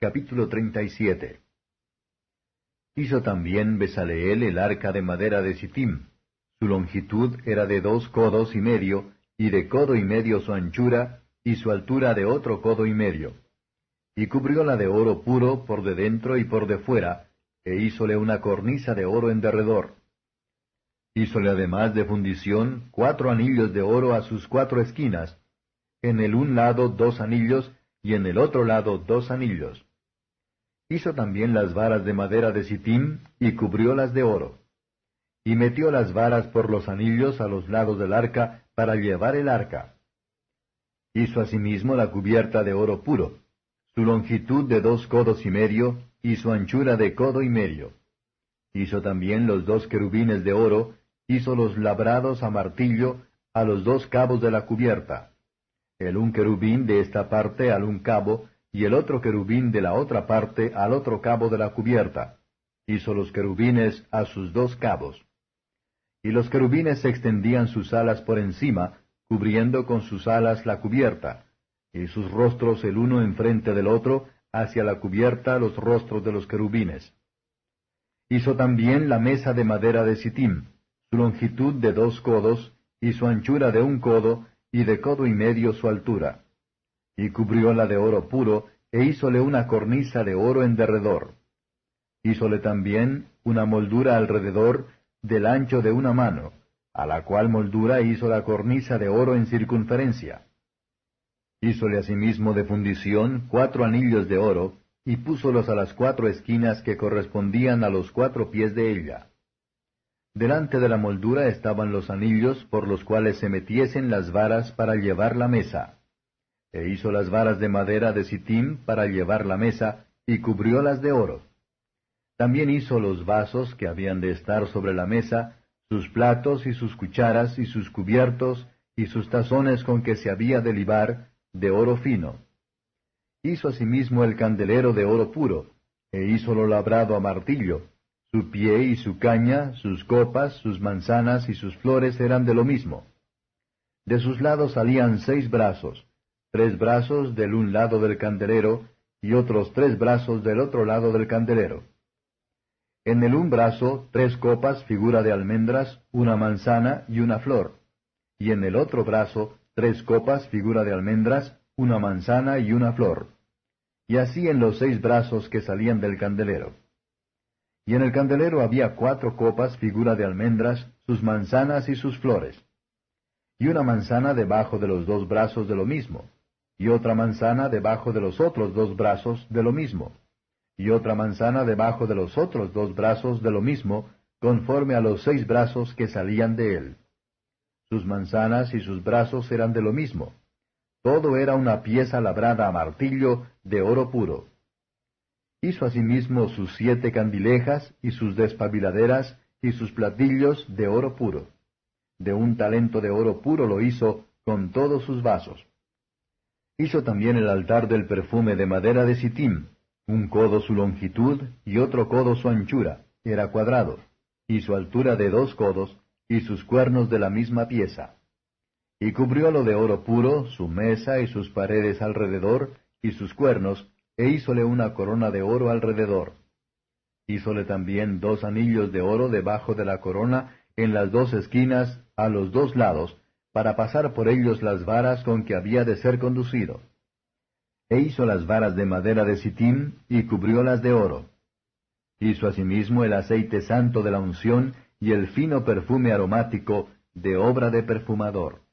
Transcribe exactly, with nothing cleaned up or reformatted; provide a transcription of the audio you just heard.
Capítulo treinta y siete. Hizo también Bezaleel el arca de madera de Sittim. Su longitud era de dos codos y medio, y de codo y medio su anchura, y su altura de otro codo y medio. Y cubrióla de oro puro por de dentro y por de fuera, e hízole una cornisa de oro en derredor. Hízole además de fundición cuatro anillos de oro a sus cuatro esquinas, en el un lado dos anillos, y en el otro lado dos anillos. Hizo también las varas de madera de Sittim, y cubriólas de oro. Y metió las varas por los anillos a los lados del arca, para llevar el arca. Hizo asimismo la cubierta de oro puro, su longitud de dos codos y medio, y su anchura de codo y medio. Hizo también los dos querubines de oro, hizo los labrados a martillo, a los dos cabos de la cubierta. El un querubín de esta parte al un cabo, y el otro querubín de la otra parte al otro cabo de la cubierta. Hizo los querubines a sus dos cabos. Y los querubines se extendían sus alas por encima, cubriendo con sus alas la cubierta, y sus rostros el uno enfrente del otro, hacia la cubierta los rostros de los querubines. Hizo también la mesa de madera de Sittim, su longitud de dos codos, y su anchura de un codo, y de codo y medio su altura. Y cubrióla de oro puro, e hízole una cornisa de oro en derredor. Hízole también una moldura alrededor, del ancho de una mano, a la cual moldura hizo la cornisa de oro en circunferencia. Hízole asimismo de fundición cuatro anillos de oro, y púsolos a las cuatro esquinas que correspondían a los cuatro pies de ella. Delante de la moldura estaban los anillos por los cuales se metiesen las varas para llevar la mesa. E hizo las varas de madera de Sittim para llevar la mesa, y cubriólas de oro. También hizo los vasos que habían de estar sobre la mesa, sus platos y sus cucharas y sus cubiertos, y sus tazones con que se había de libar, de oro fino. Hizo asimismo el candelero de oro puro, e hízolo labrado a martillo. Su pie y su caña, sus copas, sus manzanas y sus flores eran de lo mismo. De sus lados salían seis brazos, tres brazos del un lado del candelero, y otros tres brazos del otro lado del candelero. En el un brazo, tres copas figura de almendras, una manzana y una flor. Y en el otro brazo, tres copas figura de almendras, una manzana y una flor. Y así en los seis brazos que salían del candelero. Y en el candelero había cuatro copas figura de almendras, sus manzanas y sus flores. Y una manzana debajo de los dos brazos de lo mismo, y otra manzana debajo de los otros dos brazos de lo mismo, y otra manzana debajo de los otros dos brazos de lo mismo, conforme a los seis brazos que salían de él. Sus manzanas y sus brazos eran de lo mismo. Todo era una pieza labrada a martillo de oro puro. Hizo asimismo sus siete candilejas, y sus despabiladeras, y sus platillos de oro puro. De un talento de oro puro lo hizo, con todos sus vasos. Hizo también el altar del perfume de madera de Sittim, un codo su longitud, y otro codo su anchura, era cuadrado, y su altura de dos codos, y sus cuernos de la misma pieza. Y cubriólo de oro puro, su mesa y sus paredes alrededor, y sus cuernos, e hízole una corona de oro alrededor. Hízole también dos anillos de oro debajo de la corona, en las dos esquinas, a los dos lados, para pasar por ellos las varas con que había de ser conducido. E hizo las varas de madera de Sittim, y cubriólas de oro. Hizo asimismo el aceite santo de la unción, y el fino perfume aromático, de obra de perfumador.